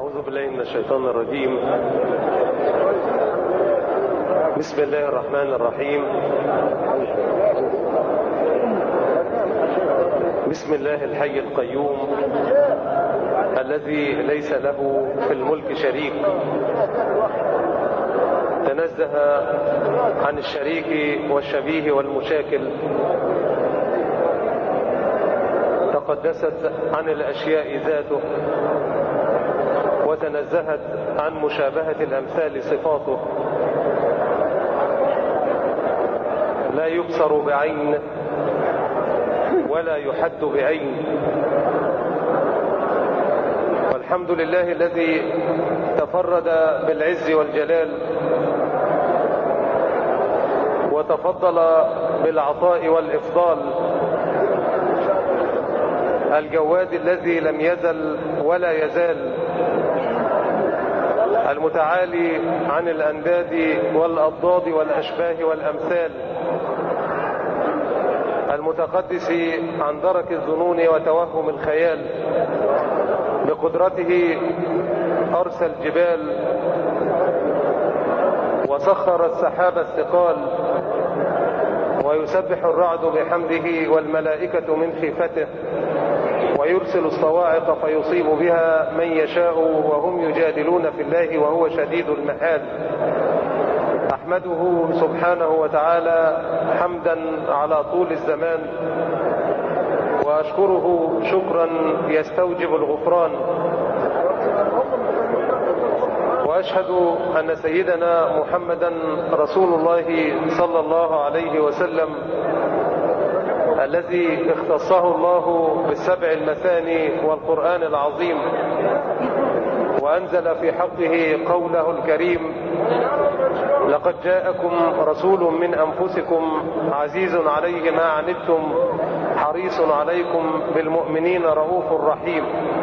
أعوذ بالله من الشيطان الرجيم. بسم الله الرحمن الرحيم. بسم الله الحي القيوم الذي ليس له في الملك شريك، تنزه عن الشريك والشبيه والمشاكل، تقدست عن الأشياء ذاته، وتنزهت عن مشابهة الأمثال صفاته. لا يبصر بعين ولا يحد بعين. والحمد لله الذي تفرد بالعز والجلال، وتفضل بالعطاء والإفضال، الجواد الذي لم يزل ولا يزال، المتعالي عن الأنداد والأضداد والأشباه والأمثال، المتقدس عن درك الظنون وتوهم الخيال. بقدرته أرسى الجبال وسخر السحاب الثقال، ويسبح الرعد بحمده والملائكة من خيفته، ويرسل الصواعق فيصيب بها من يشاء وهم يجادلون في الله وهو شديد المحال. أحمده سبحانه وتعالى حمدا على طول الزمان، وأشكره شكرا يستوجب الغفران، وأشهد أن سيدنا محمدا رسول الله صلى الله عليه وسلم، الذي اختصه الله بالسبع المثاني والقرآن العظيم، وأنزل في حقه قوله الكريم: لقد جاءكم رسول من أنفسكم عزيز عليه ما عنتم حريص عليكم بالمؤمنين رؤوف رحيم.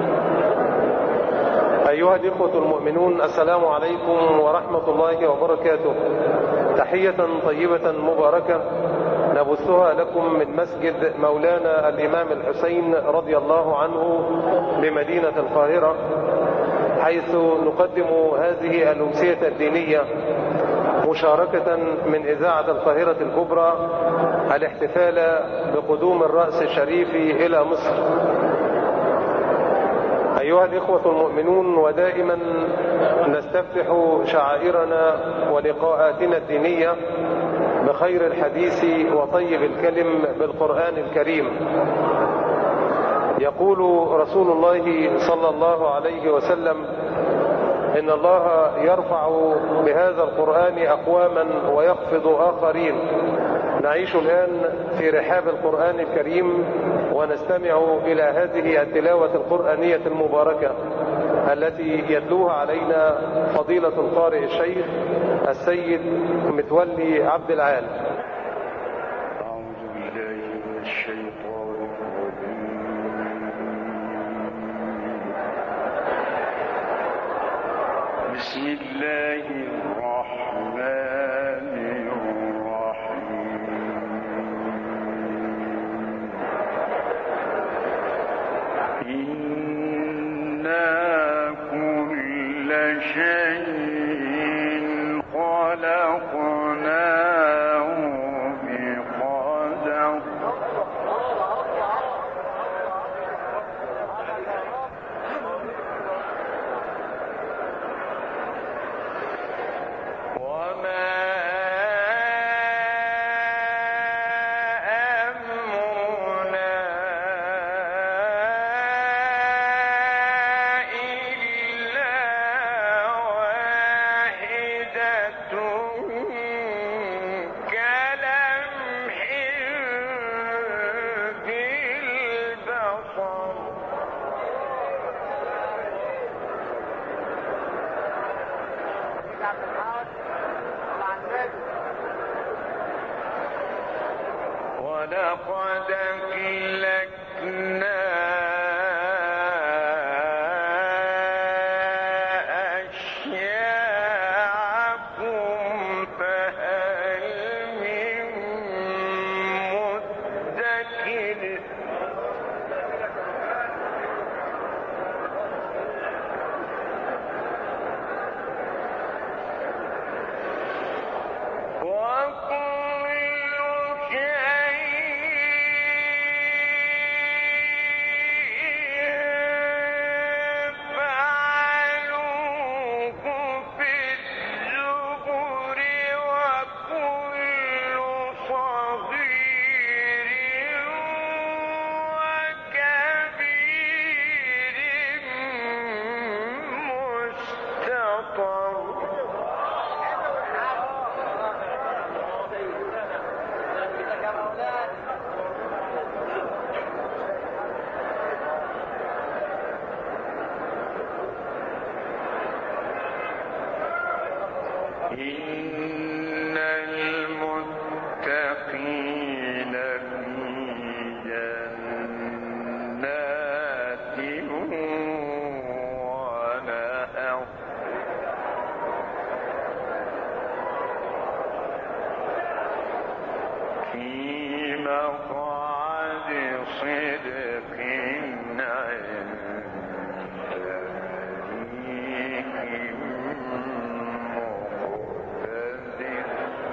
أيها الإخوة المؤمنون، السلام عليكم ورحمة الله وبركاته. تحية طيبة مباركة نبثها لكم من مسجد مولانا الإمام الحسين رضي الله عنه بمدينة القاهرة، حيث نقدم هذه الأمسية الدينية مشاركة من إذاعة القاهرة الكبرى، الاحتفال بقدوم الرأس الشريف إلى مصر. أيها الإخوة المؤمنون، ودائما نستفتح شعائرنا ولقاءاتنا الدينية بخير الحديث وطيب الكلم بالقرآن الكريم. يقول رسول الله صلى الله عليه وسلم: إن الله يرفع بهذا القرآن أقواما ويخفض آخرين. نعيش الآن في رحاب القرآن الكريم، ونستمع إلى هذه التلاوة القرآنية المباركة التي يتلوها علينا فضيلة القارئ الشيخ السيد متولي عبد العال. أعوذ بالله من الشيطان الرجيم. بسم الله الرحمن الرحيم. إنا كل شيء خلقناه بقدر. وما أمرنا إلا واحدة كلمح بالبصر. ولقد أهلكنا أشياعكم فهل من مدكر. إن المتقين في جنات ونهر في مقعد صدق عند مليك مقتدر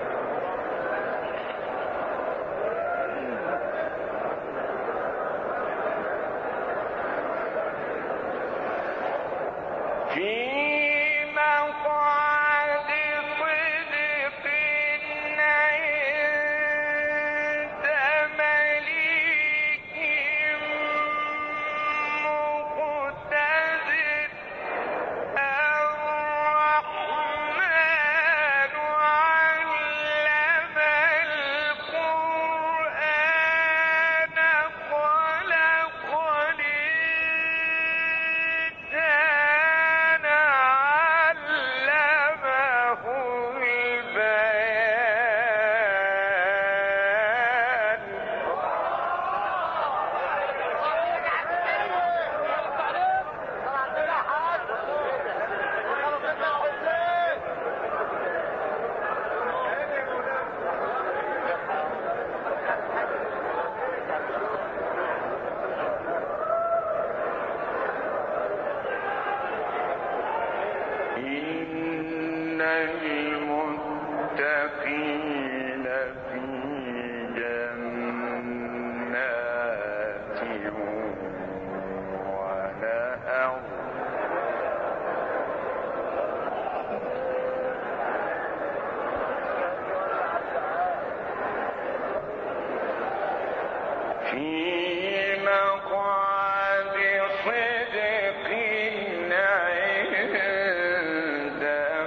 في مقعد صدق عند مليك مقتدر الرحمن علم القرآن خلق الإنسان علمه البيان إن المتقين في جنات ونهر في مقعد صدق عند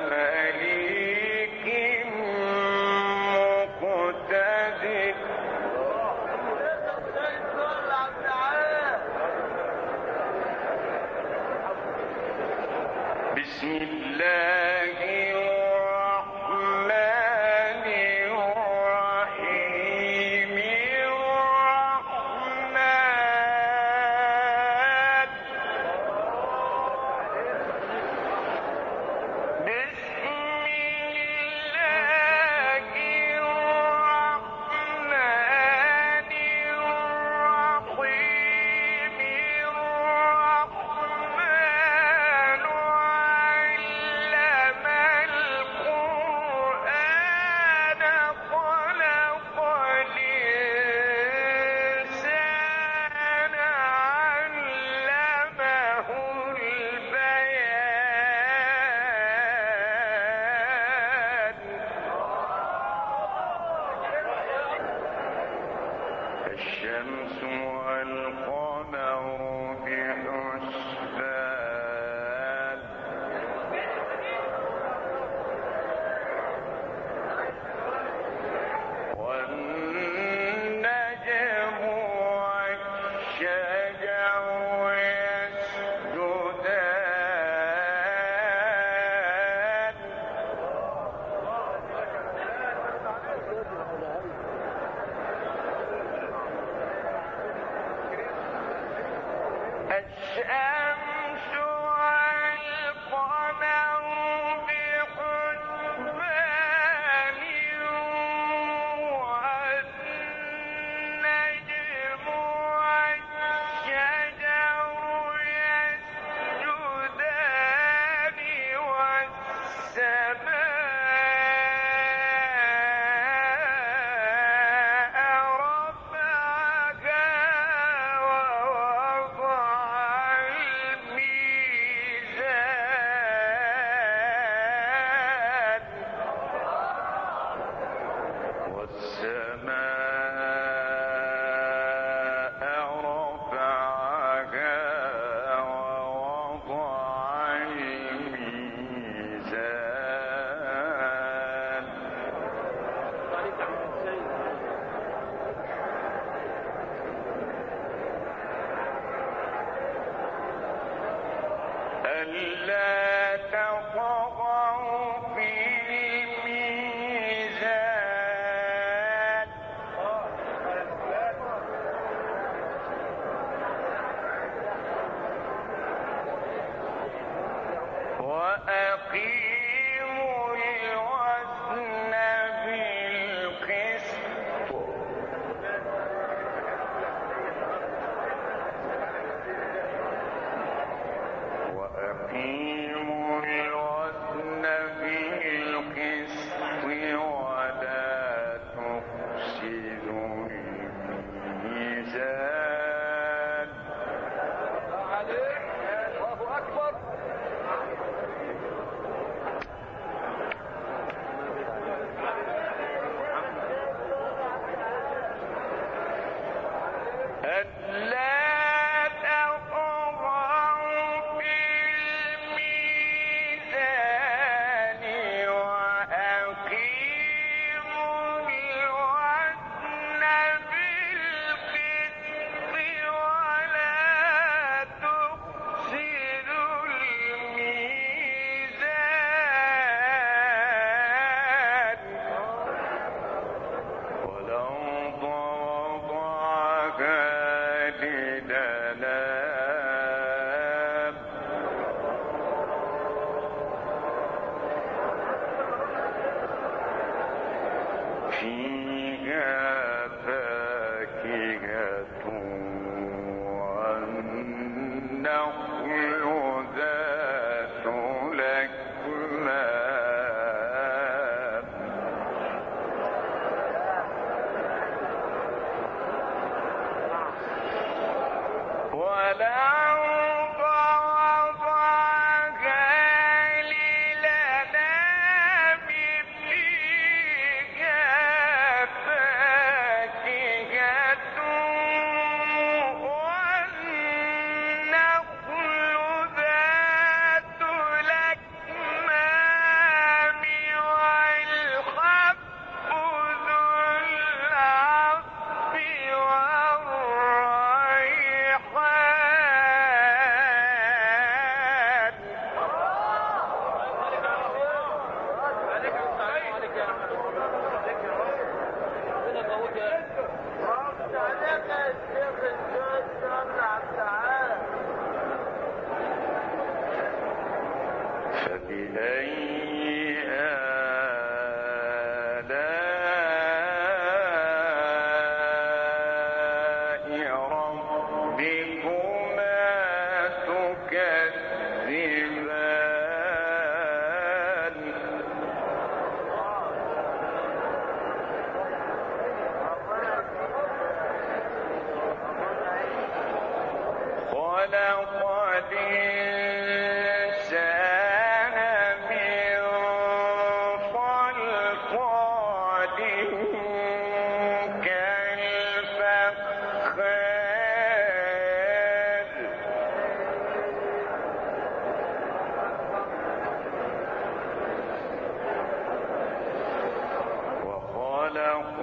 مليك مقتدر بسم الله الرحمن الرحيم الرحمن بسم الله الرحمن الرحيم الرحمن علم القرآن خلق الإنسان علمه البيان الشمس والقمر بحسبان والنجم والشجر يسجدان الشمس والقمر بحسبان والنجم والشجر يسجدان والسماء رفعها ووضع الميزان والسماء رفعها ووضع الميزان ألا تطغوا في وأقيموا الوزن بالقسط وأقيموا الوزن بالقسط ولا تفسدوا الميزان. الله أكبر. ألا تطغوا في الميزان وأقيموا الوزن بالقسط ولا تفسدوا الميزان. والأرض وضعها للأنام فيها فاكهة والنخل ذات الأكمام والأرض وضعها للأنام فيها فاكهة والنخل ذات الأكمام والحب ذو العصف فبأي آلاء ربكما تكذبان. خلق الإنسان من صلصال كالفخار وخلق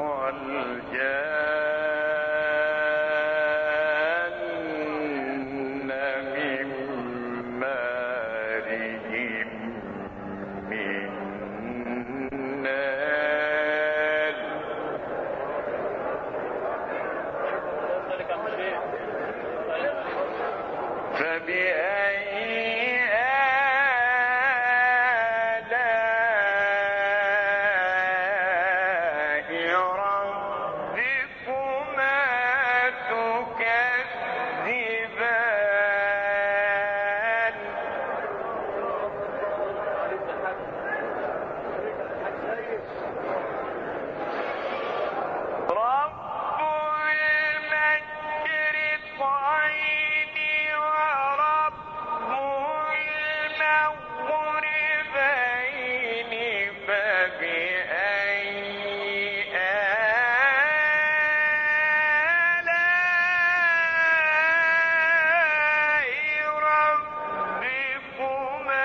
الجان من مارج من نار. فبأي آلاء ربكما تكذبان. رب المشرقين ورب المغربين فبأي آلاء ربكما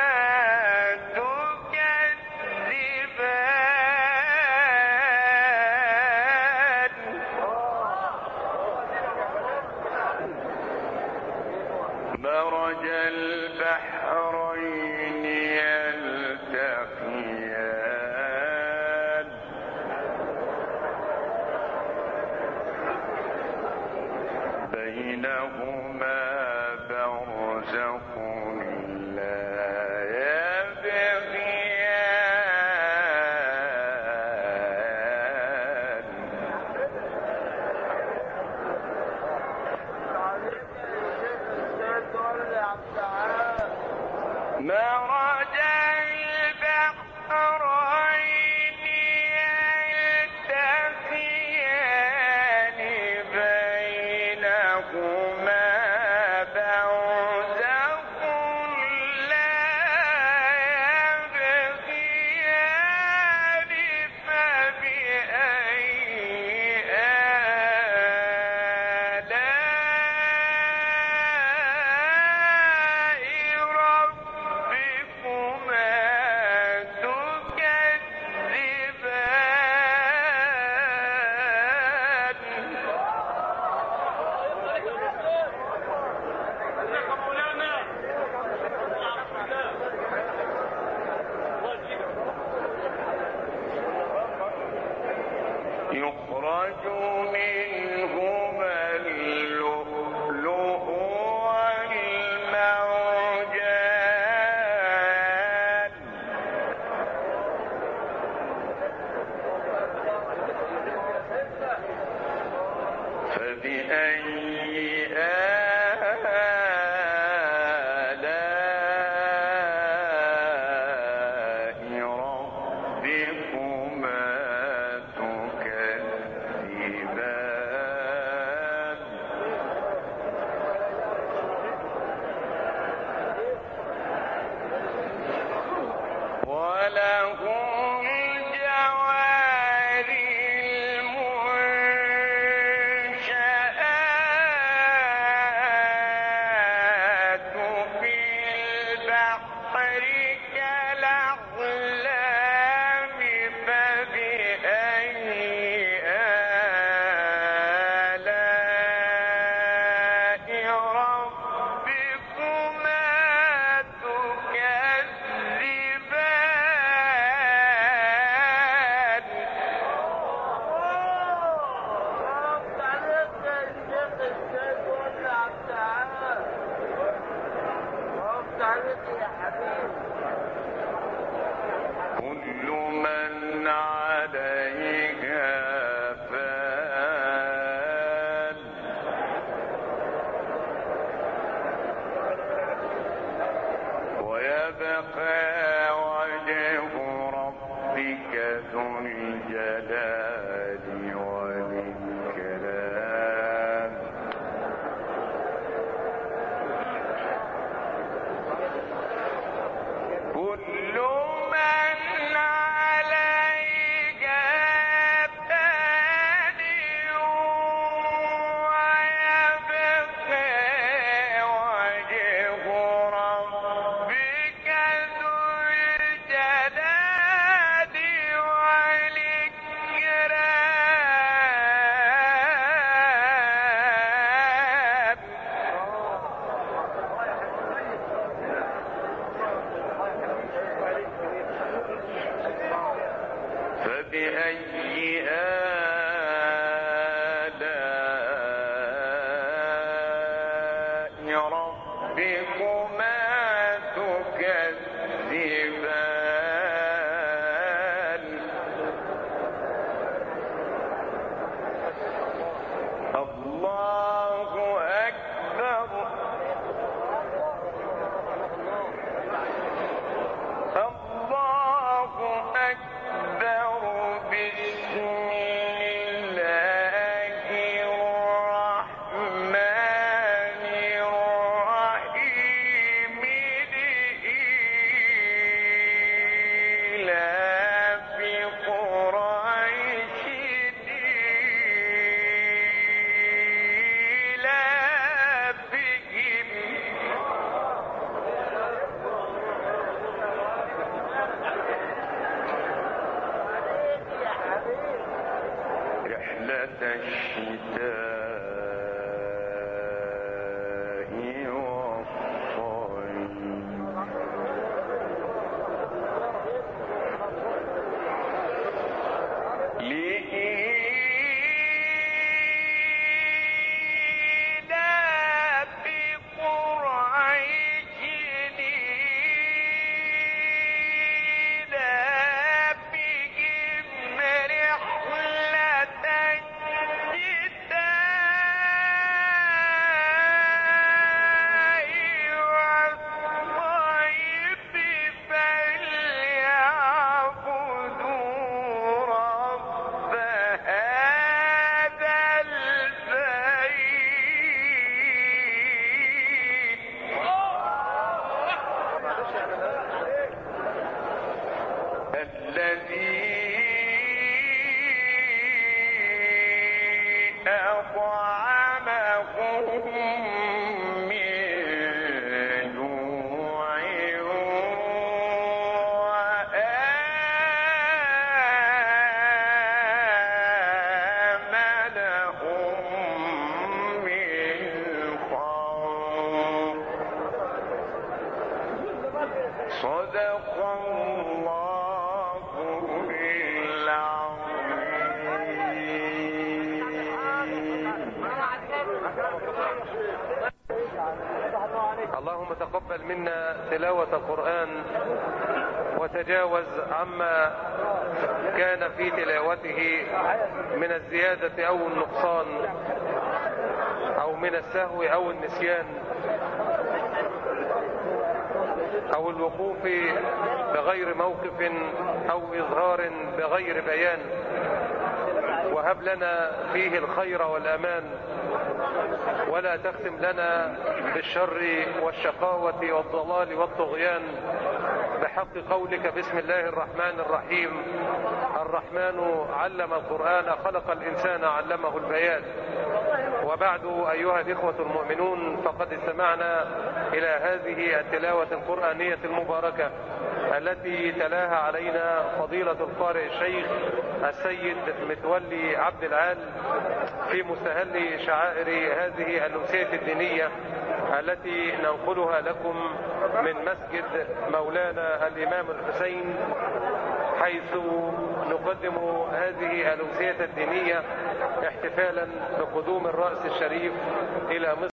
تكذبان. مرج البحرين يلتقيان بينهما برزخ لا مرج البحرين يلتقيان بينهما برزخ لا يبغيان فبأي يخرج منهما اللؤلؤ والمرجان فبأي آلاء ربكما تكذبان وله الجوار المنشآت في البحر كالأعلام فبأي آلاء ربكما تكذبان كل من عليها فان ويبقى وجه ربك ذو الجلال والإكرام كل من عليها فان ويبقى وجه ربك ذو الجلال والإكرام فبأي آلاء ربكما تكذبان الله أكبر الله أكبر بسم الله الرحمن الرحيم الذي أطعمهم من جوع وآمنهم من خوف. صدق الله اللهم تقبل منا تلاوة القرآن وتجاوز عما كان في تلاوته من الزيادة أو النقصان أو من السهو أو النسيان أو الوقوف بغير موقف أو إظهار بغير بيان، وهب لنا فيه الخير والأمان، ولا تختم لنا بالشر والشقاوة والضلال والطغيان، بحق قولك بسم الله الرحمن الرحيم: الرحمن علم القرآن خلق الإنسان علمه البيان. وبعد أيها الإخوة المؤمنون، فقد استمعنا إلى هذه التلاوة القرآنية المباركة التي تلاها علينا فضيلة القارئ الشيخ السيد متولي عبد العال في مستهل شعائر هذه الأمسية الدينية التي ننقلها لكم من مسجد مولانا الإمام الحسين، حيث نقدم هذه الأمسية الدينية احتفالا بقدوم الرأس الشريف إلى مصر